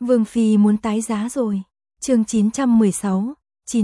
Vương Phi muốn tái giá rồi. Chương 916,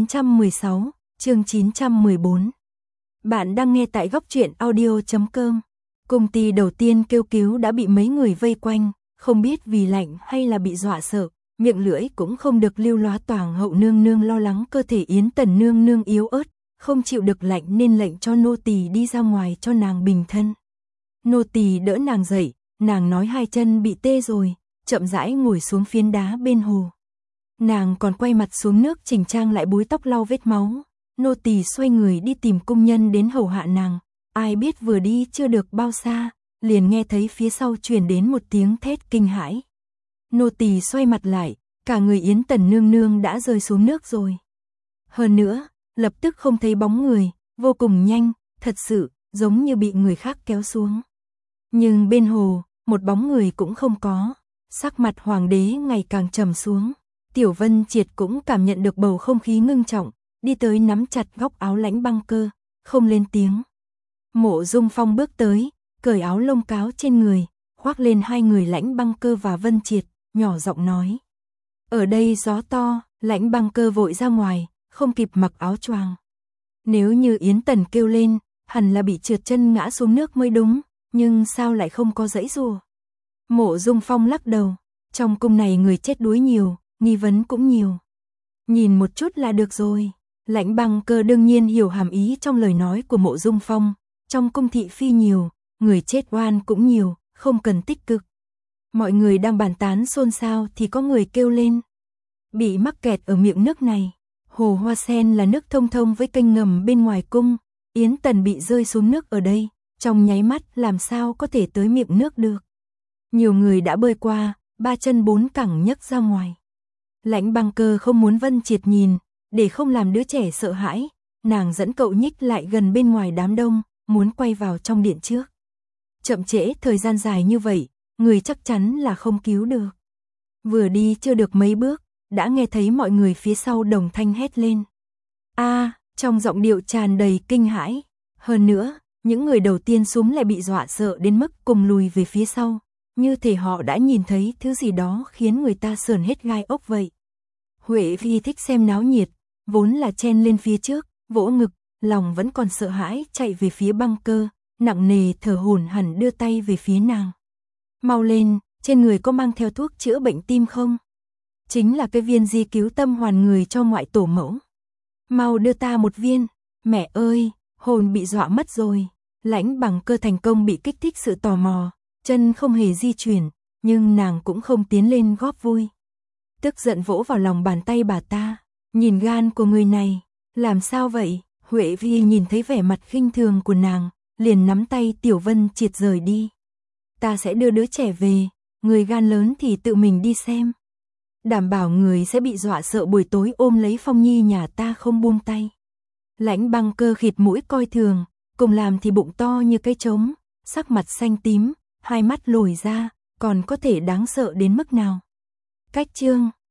chương 914. Bạn đang nghe tại góc truyện audio.com. Công ty đầu tiên kêu cứu đã bị mấy người vây quanh, không biết vì lạnh hay là bị dọa sợ, miệng lưỡi cũng không được lưu loát. Toàng hậu nương nương lo lắng cơ thể Yến Tần nương nương yếu ớt, không chịu được lạnh nên lệnh cho nô tỳ đi ra ngoài cho nàng bình thân. Nô tỳ đỡ nàng dậy, nàng nói hai chân bị tê rồi, chậm rãi ngồi xuống phiến đá bên hồ. Nàng còn quay mặt xuống nước chỉnh trang lại búi tóc lau vết máu. Nô tỳ xoay người đi tìm công nhân đến hầu hạ nàng. Ai biết vừa đi chưa được bao xa, liền nghe thấy phía sau truyền đến một tiếng thét kinh hãi. Nô tỳ xoay mặt lại, cả người Yến Tần nương nương đã rơi xuống nước rồi. Hơn nữa, lập tức không thấy bóng người, vô cùng nhanh, thật sự, giống như bị người khác kéo xuống. Nhưng bên hồ, một bóng người cũng không có. Sắc mặt hoàng đế ngày càng trầm xuống. Tiểu Vân Triệt cũng cảm nhận được bầu không khí ngưng trọng, đi tới nắm chặt góc áo Lãnh Băng Cơ, không lên tiếng. Mộ Dung Phong bước tới, cởi áo lông cáo trên người, khoác lên hai người Lãnh Băng Cơ và Vân Triệt, nhỏ giọng nói. Ở đây gió to, Lãnh Băng Cơ vội ra ngoài, không kịp mặc áo choàng. Nếu như Yến Tần kêu lên, hẳn là bị trượt chân ngã xuống nước mới đúng, nhưng sao lại không có giãy giụa? Mộ Dung Phong lắc đầu, trong cung này người chết đuối nhiều, nghi vấn cũng nhiều. Nhìn một chút là được rồi. Lãnh Băng Cơ đương nhiên hiểu hàm ý trong lời nói của Mộ Dung Phong, trong cung thị phi nhiều, người chết oan cũng nhiều, không cần tích cực. Mọi người đang bàn tán xôn xao thì có người kêu lên. Bị mắc kẹt ở miệng nước này. Hồ Hoa Sen là nước thông thông với kênh ngầm bên ngoài cung, Yến Tần bị rơi xuống nước ở đây, trong nháy mắt làm sao có thể tới miệng nước được. Nhiều người đã bơi qua, ba chân bốn cẳng nhấc ra ngoài. Lãnh Băng Cơ không muốn Vân Triệt nhìn, để không làm đứa trẻ sợ hãi, nàng dẫn cậu nhích lại gần bên ngoài đám đông, muốn quay vào trong điện trước. Chậm trễ thời gian dài như vậy, người chắc chắn là không cứu được. Vừa đi chưa được mấy bước, đã nghe thấy mọi người phía sau đồng thanh hét lên. Trong giọng điệu tràn đầy kinh hãi. Hơn nữa, những người đầu tiên súm lại bị dọa sợ đến mức cùng lùi về phía sau, như thể họ đã nhìn thấy thứ gì đó khiến người ta sởn hết gai ốc vậy. Huệ Phi thích xem náo nhiệt, vốn là chen lên phía trước, vỗ ngực, lòng vẫn còn sợ hãi chạy về phía Băng Cơ, nặng nề thở hổn hển đưa tay về phía nàng. Mau lên, trên người có mang theo thuốc chữa bệnh tim không? Chính là cái viên di cứu tâm hoàn người cho ngoại tổ mẫu. Mau đưa ta một viên, mẹ ơi, hồn bị dọa mất rồi. Lãnh Băng Cơ thành công bị kích thích sự tò mò, chân không hề di chuyển, nhưng nàng cũng không tiến lên góp vui. Tức giận vỗ vào lòng bàn tay bà ta, nhìn gan của người này, làm sao vậy? Huệ Phi nhìn thấy vẻ mặt khinh thường của nàng, liền nắm tay Tiểu Vân Triệt rời đi. Ta sẽ đưa đứa trẻ về, người gan lớn thì tự mình đi xem. Đảm bảo người sẽ bị dọa sợ buổi tối ôm lấy Phong Nhi nhà ta không buông tay. Lãnh Băng Cơ khịt mũi coi thường, cùng làm thì bụng to như cái trống, sắc mặt xanh tím, hai mắt lồi ra, còn có thể đáng sợ đến mức nào. Cách chương